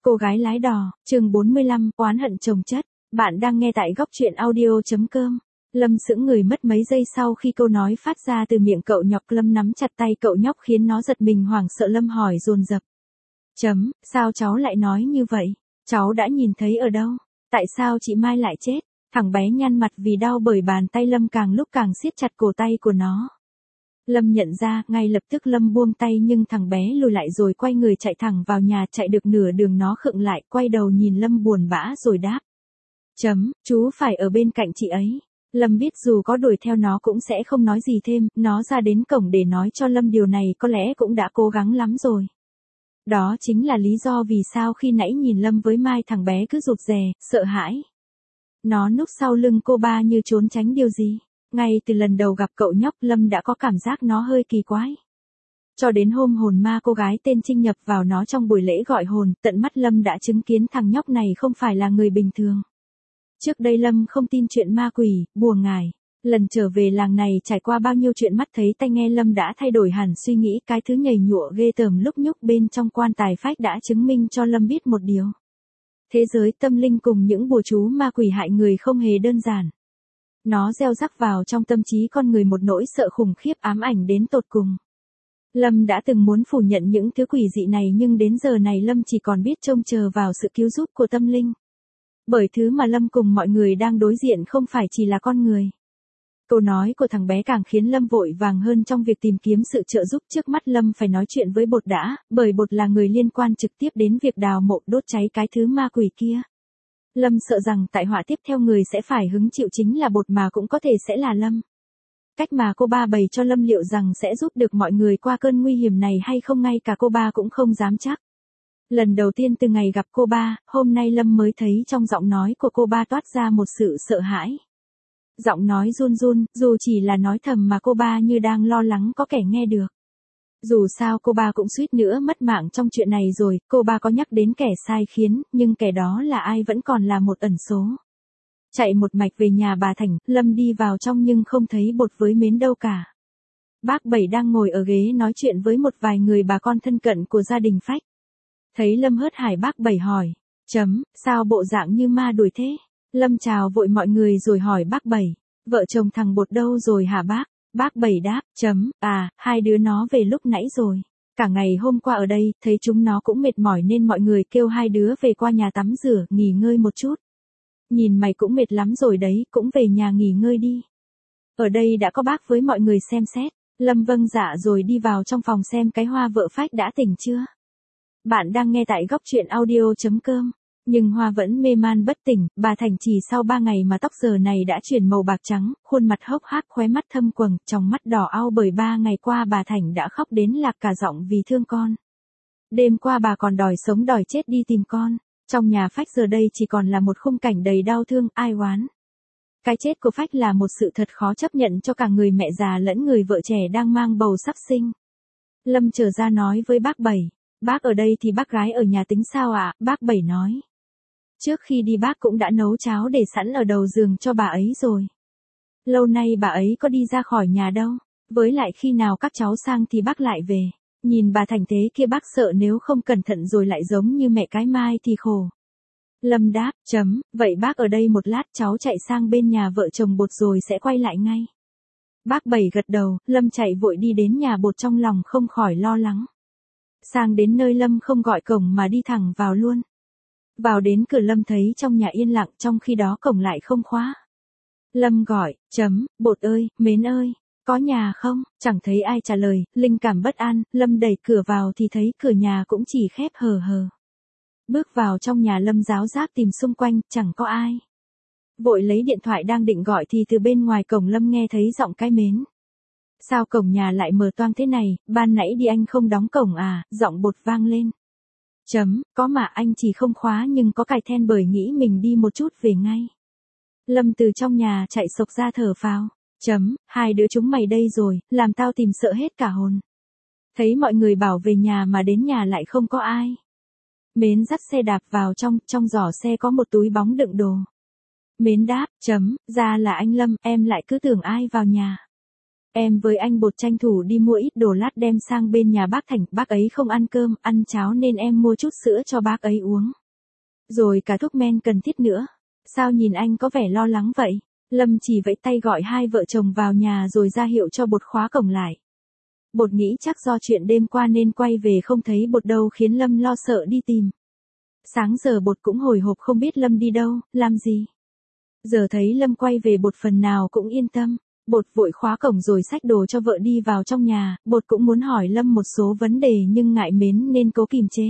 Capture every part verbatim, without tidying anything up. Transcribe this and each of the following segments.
Cô gái lái đò, chương bốn mươi lăm, oán hận chồng chất. Bạn đang nghe tại góc truyện audio.com. Lâm sững người mất mấy giây sau khi câu nói phát ra từ miệng cậu nhóc. Lâm nắm chặt tay cậu nhóc khiến nó giật mình hoảng sợ. Lâm hỏi dồn dập. Chấm, sao cháu lại nói như vậy? Cháu đã nhìn thấy ở đâu? Tại sao chị Mai lại chết? Thằng bé nhăn mặt vì đau bởi bàn tay Lâm càng lúc càng siết chặt cổ tay của nó. Lâm nhận ra, ngay lập tức Lâm buông tay nhưng thằng bé lùi lại rồi quay người chạy thẳng vào nhà. Chạy được nửa đường nó khựng lại, quay đầu nhìn Lâm buồn bã rồi đáp. Chấm, chú phải ở bên cạnh chị ấy. Lâm biết dù có đuổi theo nó cũng sẽ không nói gì thêm, nó ra đến cổng để nói cho Lâm điều này có lẽ cũng đã cố gắng lắm rồi. Đó chính là lý do vì sao khi nãy nhìn Lâm với Mai thằng bé cứ rụt rè, sợ hãi. Nó núp sau lưng cô ba như trốn tránh điều gì. Ngay từ lần đầu gặp cậu nhóc Lâm đã có cảm giác nó hơi kỳ quái. Cho đến hôm hồn ma cô gái tên Trinh nhập vào nó trong buổi lễ gọi hồn, tận mắt Lâm đã chứng kiến thằng nhóc này không phải là người bình thường. Trước đây Lâm không tin chuyện ma quỷ, bùa ngải. Lần trở về làng này trải qua bao nhiêu chuyện mắt thấy tai nghe Lâm đã thay đổi hẳn suy nghĩ. Cái thứ nhầy nhụa ghê tởm lúc nhúc bên trong quan tài phách đã chứng minh cho Lâm biết một điều. Thế giới tâm linh cùng những bùa chú ma quỷ hại người không hề đơn giản. Nó gieo rắc vào trong tâm trí con người một nỗi sợ khủng khiếp ám ảnh đến tột cùng. Lâm đã từng muốn phủ nhận những thứ quỷ dị này nhưng đến giờ này Lâm chỉ còn biết trông chờ vào sự cứu giúp của tâm linh. Bởi thứ mà Lâm cùng mọi người đang đối diện không phải chỉ là con người. Câu nói của thằng bé càng khiến Lâm vội vàng hơn trong việc tìm kiếm sự trợ giúp. Trước mắt Lâm phải nói chuyện với Bột đã, bởi Bột là người liên quan trực tiếp đến việc đào mộ đốt cháy cái thứ ma quỷ kia. Lâm sợ rằng tại họa tiếp theo người sẽ phải hứng chịu chính là Bột mà cũng có thể sẽ là Lâm. Cách mà cô ba bày cho Lâm liệu rằng sẽ giúp được mọi người qua cơn nguy hiểm này hay không ngay cả cô ba cũng không dám chắc. Lần đầu tiên từ ngày gặp cô ba, hôm nay Lâm mới thấy trong giọng nói của cô ba toát ra một sự sợ hãi. Giọng nói run run, dù chỉ là nói thầm mà cô ba như đang lo lắng có kẻ nghe được. Dù sao cô ba cũng suýt nữa mất mạng trong chuyện này rồi, cô ba có nhắc đến kẻ sai khiến, nhưng kẻ đó là ai vẫn còn là một ẩn số. Chạy một mạch về nhà bà Thành, Lâm đi vào trong nhưng không thấy Bột với Mến đâu cả. Bác Bảy đang ngồi ở ghế nói chuyện với một vài người bà con thân cận của gia đình Phách. Thấy Lâm hớt hải bác Bảy hỏi. Chấm, sao bộ dạng như ma đuổi thế? Lâm chào vội mọi người rồi hỏi bác Bảy. Vợ chồng thằng Bột đâu rồi hả bác? Bác Bảy đáp. Chấm, à, hai đứa nó về lúc nãy rồi. Cả ngày hôm qua ở đây, thấy chúng nó cũng mệt mỏi nên mọi người kêu hai đứa về qua nhà tắm rửa, nghỉ ngơi một chút. Nhìn mày cũng mệt lắm rồi đấy, cũng về nhà nghỉ ngơi đi. Ở đây đã có bác với mọi người xem xét. Lâm vâng dạ rồi đi vào trong phòng xem cái Hoa vợ Phách đã tỉnh chưa. Bạn đang nghe tại góc truyện audio.com. Nhưng Hoa vẫn mê man bất tỉnh, bà Thành chỉ sau ba ngày mà tóc giờ này đã chuyển màu bạc trắng, khuôn mặt hốc hác, khóe mắt thâm quầng, trong mắt đỏ au bởi ba ngày qua bà Thành đã khóc đến lạc cả giọng vì thương con. Đêm qua bà còn đòi sống đòi chết đi tìm con. Trong nhà Phách giờ đây chỉ còn là một khung cảnh đầy đau thương, ai oán. Cái chết của Phách là một sự thật khó chấp nhận cho cả người mẹ già lẫn người vợ trẻ đang mang bầu sắp sinh. Lâm trở ra nói với bác Bảy. Bác ở đây thì bác gái ở nhà tính sao ạ? À? Bác Bảy nói. Trước khi đi bác cũng đã nấu cháo để sẵn ở đầu giường cho bà ấy rồi. Lâu nay bà ấy có đi ra khỏi nhà đâu. Với lại khi nào các cháu sang thì bác lại về. Nhìn bà Thành thế kia bác sợ nếu không cẩn thận rồi lại giống như mẹ cái Mai thì khổ. Lâm đáp. Chấm, vậy bác ở đây một lát cháu chạy sang bên nhà vợ chồng Bột rồi sẽ quay lại ngay. Bác Bảy gật đầu, Lâm chạy vội đi đến nhà Bột trong lòng không khỏi lo lắng. Sang đến nơi Lâm không gọi cổng mà đi thẳng vào luôn. Vào đến cửa Lâm thấy trong nhà yên lặng, trong khi đó cổng lại không khóa. Lâm gọi. Chấm, Bột ơi, Mến ơi, có nhà không? Chẳng thấy ai trả lời, linh cảm bất an, Lâm đẩy cửa vào thì thấy cửa nhà cũng chỉ khép hờ hờ. Bước vào trong nhà Lâm ráo rác tìm xung quanh, chẳng có ai. Vội lấy điện thoại đang định gọi thì từ bên ngoài cổng Lâm nghe thấy giọng cái Mến. Sao cổng nhà lại mở toang thế này, ban nãy đi anh không đóng cổng à? Giọng Bột vang lên. Chấm, có mà anh chỉ không khóa nhưng có cài then bởi nghĩ mình đi một chút về ngay. Lâm từ trong nhà chạy sộc ra thở phào. Chấm, hai đứa chúng mày đây rồi, làm tao tìm sợ hết cả hồn. Thấy mọi người bảo về nhà mà đến nhà lại không có ai. Mến dắt xe đạp vào trong, trong giỏ xe có một túi bóng đựng đồ. Mến đáp. Chấm, ra là anh Lâm, em lại cứ tưởng ai vào nhà. Em với anh Bột tranh thủ đi mua ít đồ lát đem sang bên nhà bác Thành, bác ấy không ăn cơm, ăn cháo nên em mua chút sữa cho bác ấy uống. Rồi cả thuốc men cần thiết nữa. Sao nhìn anh có vẻ lo lắng vậy? Lâm chỉ vẫy tay gọi hai vợ chồng vào nhà rồi ra hiệu cho Bột khóa cổng lại. Bột nghĩ chắc do chuyện đêm qua nên quay về không thấy Bột đâu khiến Lâm lo sợ đi tìm. Sáng giờ Bột cũng hồi hộp không biết Lâm đi đâu, làm gì. Giờ thấy Lâm quay về Bột phần nào cũng yên tâm. Bột vội khóa cổng rồi xách đồ cho vợ đi vào trong nhà, Bột cũng muốn hỏi Lâm một số vấn đề nhưng ngại mến nên cố kìm chế.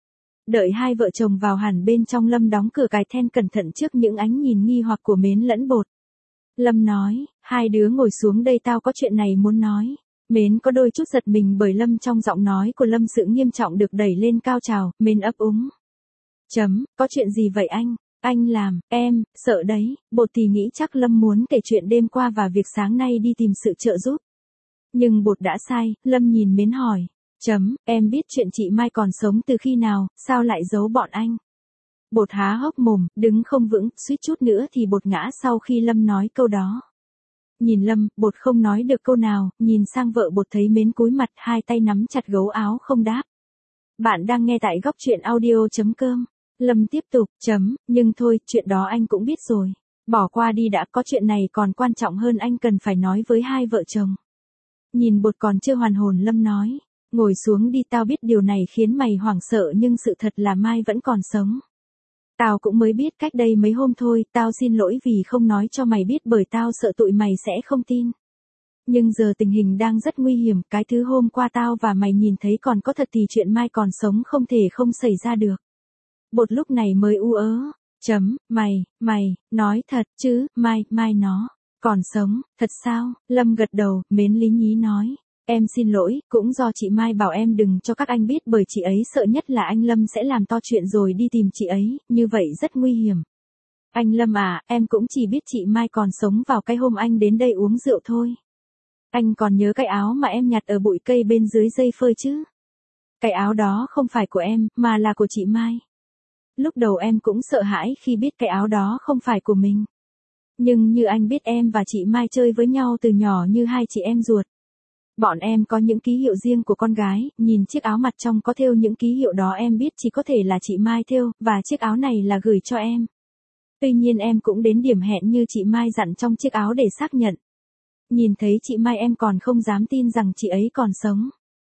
Đợi hai vợ chồng vào hẳn bên trong, Lâm đóng cửa cài then cẩn thận trước những ánh nhìn nghi hoặc của Mến lẫn Bột. Lâm nói, hai đứa ngồi xuống đây, tao có chuyện này muốn nói. Mến có đôi chút giật mình bởi Lâm trong giọng nói của Lâm sự nghiêm trọng được đẩy lên cao trào. Mến ấp úng. Chấm, có chuyện gì vậy anh? Anh làm, em, sợ đấy. Bột thì nghĩ chắc Lâm muốn kể chuyện đêm qua và việc sáng nay đi tìm sự trợ giúp. Nhưng Bột đã sai. Lâm nhìn Mến hỏi. Chấm, em biết chuyện chị Mai còn sống từ khi nào, sao lại giấu bọn anh? Bột há hốc mồm, đứng không vững, suýt chút nữa thì Bột ngã sau khi Lâm nói câu đó. Nhìn Lâm, Bột không nói được câu nào, nhìn sang vợ Bột thấy Mến cúi mặt, hai tay nắm chặt gấu áo không đáp. Bạn đang nghe tại góc truyện audio.com. Lâm tiếp tục, chấm, nhưng thôi, chuyện đó anh cũng biết rồi. Bỏ qua đi đã, có chuyện này còn quan trọng hơn anh cần phải nói với hai vợ chồng. Nhìn Bột còn chưa hoàn hồn, Lâm nói, ngồi xuống đi, tao biết điều này khiến mày hoảng sợ nhưng sự thật là Mai vẫn còn sống. Tao cũng mới biết cách đây mấy hôm thôi, tao xin lỗi vì không nói cho mày biết bởi tao sợ tụi mày sẽ không tin. Nhưng giờ tình hình đang rất nguy hiểm, cái thứ hôm qua tao và mày nhìn thấy còn có thật thì chuyện Mai còn sống không thể không xảy ra được. Bột lúc này mới u ớ, chấm, mày, mày, nói thật chứ, Mai, Mai nó, còn sống, thật sao? Lâm gật đầu, Mến lý nhí nói, em xin lỗi, cũng do chị Mai bảo em đừng cho các anh biết bởi chị ấy sợ nhất là anh Lâm sẽ làm to chuyện rồi đi tìm chị ấy, như vậy rất nguy hiểm. Anh Lâm à, em cũng chỉ biết chị Mai còn sống vào cái hôm anh đến đây uống rượu thôi. Anh còn nhớ cái áo mà em nhặt ở bụi cây bên dưới dây phơi chứ? Cái áo đó không phải của em, mà là của chị Mai. Lúc đầu em cũng sợ hãi khi biết cái áo đó không phải của mình. Nhưng như anh biết em và chị Mai chơi với nhau từ nhỏ như hai chị em ruột. Bọn em có những ký hiệu riêng của con gái, nhìn chiếc áo mặt trong có thêu những ký hiệu đó em biết chỉ có thể là chị Mai thêu, và chiếc áo này là gửi cho em. Tuy nhiên em cũng đến điểm hẹn như chị Mai dặn trong chiếc áo để xác nhận. Nhìn thấy chị Mai em còn không dám tin rằng chị ấy còn sống.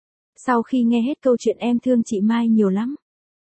Sau khi nghe hết câu chuyện em thương chị Mai nhiều lắm.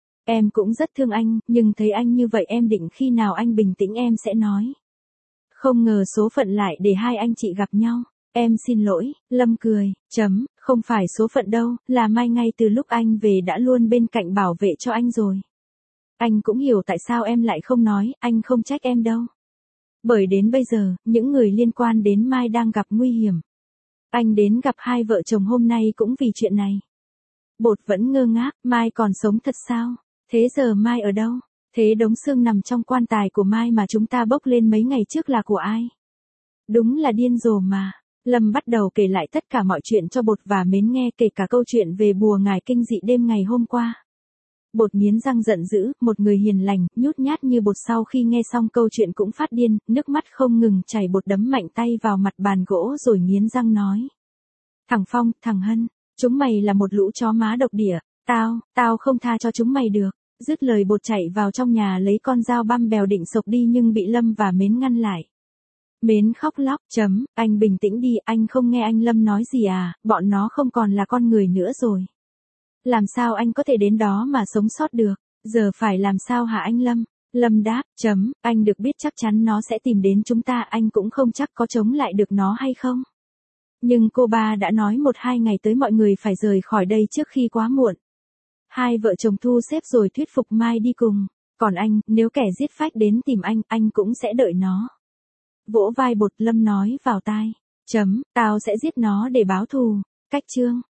Em cũng rất thương anh, nhưng thấy anh như vậy em định khi nào anh bình tĩnh em sẽ nói. Không ngờ số phận lại để hai anh chị gặp nhau. Em xin lỗi, Lâm cười, chấm, không phải số phận đâu, là Mai ngay từ lúc anh về đã luôn bên cạnh bảo vệ cho anh rồi. Anh cũng hiểu tại sao em lại không nói, anh không trách em đâu. Bởi đến bây giờ, những người liên quan đến Mai đang gặp nguy hiểm. Anh đến gặp hai vợ chồng hôm nay cũng vì chuyện này. Bột vẫn ngơ ngác, Mai còn sống thật sao? Thế giờ Mai ở đâu? Thế đống xương nằm trong quan tài của Mai mà chúng ta bốc lên mấy ngày trước là của ai? Đúng là điên rồ mà. Lâm bắt đầu kể lại tất cả mọi chuyện cho Bột và Mến nghe, kể cả câu chuyện về bùa ngải kinh dị đêm ngày hôm qua. Bột nghiến răng giận dữ, một người hiền lành, nhút nhát như Bột sau khi nghe xong câu chuyện cũng phát điên, nước mắt không ngừng chảy. Bột đấm mạnh tay vào mặt bàn gỗ rồi nghiến răng nói. Thằng Phong, thằng Hân, chúng mày là một lũ chó má độc địa, tao, tao không tha cho chúng mày được. Dứt lời Bột chạy vào trong nhà lấy con dao băm bèo định xộc đi nhưng bị Lâm và Mến ngăn lại. Mến khóc lóc, chấm, anh bình tĩnh đi, anh không nghe anh Lâm nói gì à, bọn nó không còn là con người nữa rồi. Làm sao anh có thể đến đó mà sống sót được, giờ phải làm sao hả anh Lâm? Lâm đáp, chấm, anh được biết chắc chắn nó sẽ tìm đến chúng ta, anh cũng không chắc có chống lại được nó hay không. Nhưng cô ba đã nói một hai ngày tới mọi người phải rời khỏi đây trước khi quá muộn. Hai vợ chồng thu xếp rồi thuyết phục Mai đi cùng, còn anh, nếu kẻ giết phách đến tìm anh, anh cũng sẽ đợi nó. Vỗ vai Bột, Lâm nói vào tai, chấm, tao sẽ giết nó để báo thù. Cách chương